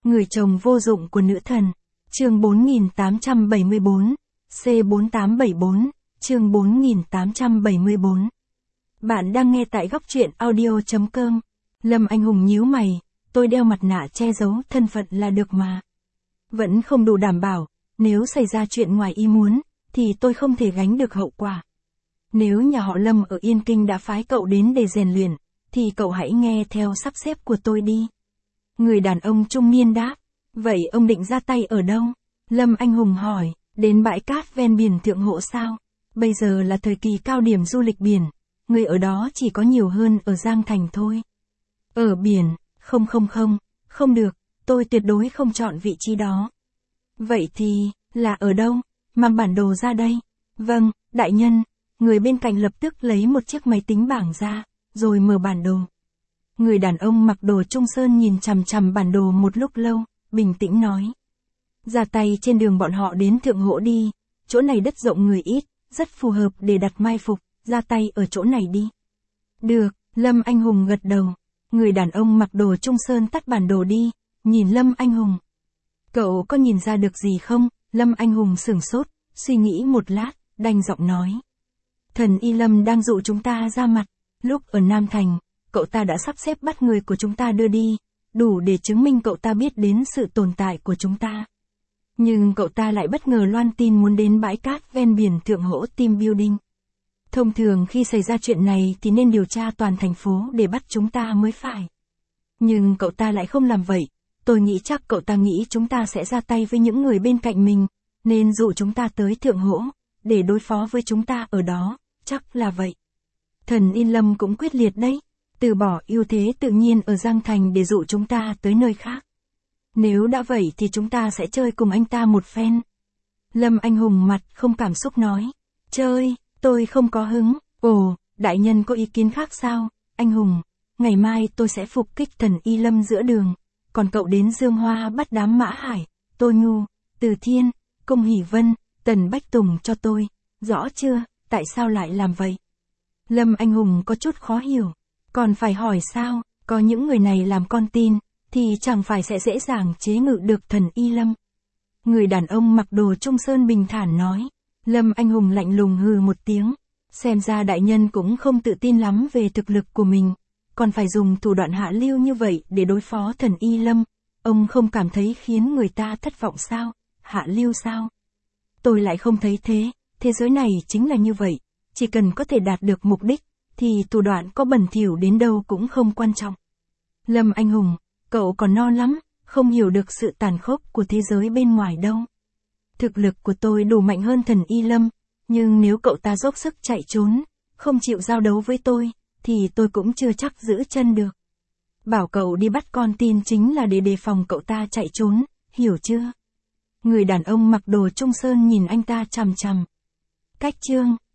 Người chồng vô dụng của nữ thần. Chương 4874, C4874, chương 4874. Bạn đang nghe tại góc truyện audio.com. Lâm Anh Hùng nhíu mày, tôi đeo mặt nạ che giấu thân phận là được mà. Vẫn không đủ đảm bảo, nếu xảy ra chuyện ngoài ý muốn, thì tôi không thể gánh được hậu quả. Nếu nhà họ Lâm ở Yên Kinh đã phái cậu đến để rèn luyện, thì cậu hãy nghe theo sắp xếp của tôi đi. Người đàn ông trung niên đáp, vậy ông định ra tay ở đâu? Lâm Anh Hùng hỏi, đến bãi cát ven biển Thượng Hộ sao? Bây giờ là thời kỳ cao điểm du lịch biển, người ở đó chỉ có nhiều hơn ở Giang Thành thôi. Ở biển, không được, tôi tuyệt đối không chọn vị trí đó. Vậy thì, là ở đâu? Mang bản đồ ra đây. Vâng, đại nhân. Người bên cạnh lập tức lấy một chiếc máy tính bảng ra, rồi mở bản đồ. Người đàn ông mặc đồ Trung Sơn nhìn chằm chằm bản đồ một lúc lâu, bình tĩnh nói. Ra tay trên đường bọn họ đến Thượng Hộ đi, chỗ này đất rộng người ít, rất phù hợp để đặt mai phục, ra tay ở chỗ này đi. Được, Lâm Anh Hùng gật đầu. Người đàn ông mặc đồ Trung Sơn tắt bản đồ đi, nhìn Lâm Anh Hùng. Cậu có nhìn ra được gì không? Lâm Anh Hùng sửng sốt, suy nghĩ một lát, đanh giọng nói. Thần Y Lâm đang dụ chúng ta ra mặt, lúc ở Nam Thành, cậu ta đã sắp xếp bắt người của chúng ta đưa đi, đủ để chứng minh cậu ta biết đến sự tồn tại của chúng ta. Nhưng cậu ta lại bất ngờ loan tin muốn đến bãi cát ven biển Thượng Hộ Team Building. Thông thường khi xảy ra chuyện này thì nên điều tra toàn thành phố để bắt chúng ta mới phải. Nhưng cậu ta lại không làm vậy, tôi nghĩ chắc cậu ta nghĩ chúng ta sẽ ra tay với những người bên cạnh mình, nên dụ chúng ta tới Thượng Hộ, để đối phó với chúng ta ở đó, chắc là vậy. Thần Y Lâm cũng quyết liệt đấy, từ bỏ ưu thế tự nhiên ở Giang Thành để dụ chúng ta tới nơi khác. Nếu đã vậy thì chúng ta sẽ chơi cùng anh ta một phen. Lâm Anh Hùng mặt không cảm xúc nói. Chơi, tôi không có hứng. Ồ, đại nhân có ý kiến khác sao? Anh Hùng, ngày mai tôi sẽ phục kích thần Y Lâm giữa đường. Còn cậu đến Dương Hoa bắt đám Mã Hải, Tô Nhu, Từ Thiên, Công Hỷ Vân, Tần Bách Tùng cho tôi. Rõ chưa, tại sao lại làm vậy? Lâm Anh Hùng có chút khó hiểu. Còn phải hỏi sao, có những người này làm con tin, thì chẳng phải sẽ dễ dàng chế ngự được thần Y Lâm. Người đàn ông mặc đồ Trung Sơn bình thản nói. Lâm Anh Hùng lạnh lùng hừ một tiếng. Xem ra đại nhân cũng không tự tin lắm về thực lực của mình, còn phải dùng thủ đoạn hạ lưu như vậy để đối phó thần Y Lâm. Ông không cảm thấy khiến người ta thất vọng sao? Hạ lưu sao? Tôi lại không thấy thế, thế giới này chính là như vậy, chỉ cần có thể đạt được mục đích, thì thủ đoạn có bẩn thỉu đến đâu cũng không quan trọng. Lâm Anh Hùng, cậu còn non lắm, không hiểu được sự tàn khốc của thế giới bên ngoài đâu. Thực lực của tôi đủ mạnh hơn thần Y Lâm, nhưng nếu cậu ta dốc sức chạy trốn, không chịu giao đấu với tôi, thì tôi cũng chưa chắc giữ chân được. Bảo cậu đi bắt con tin chính là để đề phòng cậu ta chạy trốn, hiểu chưa? Người đàn ông mặc đồ Trung Sơn nhìn anh ta chằm chằm. Cách chương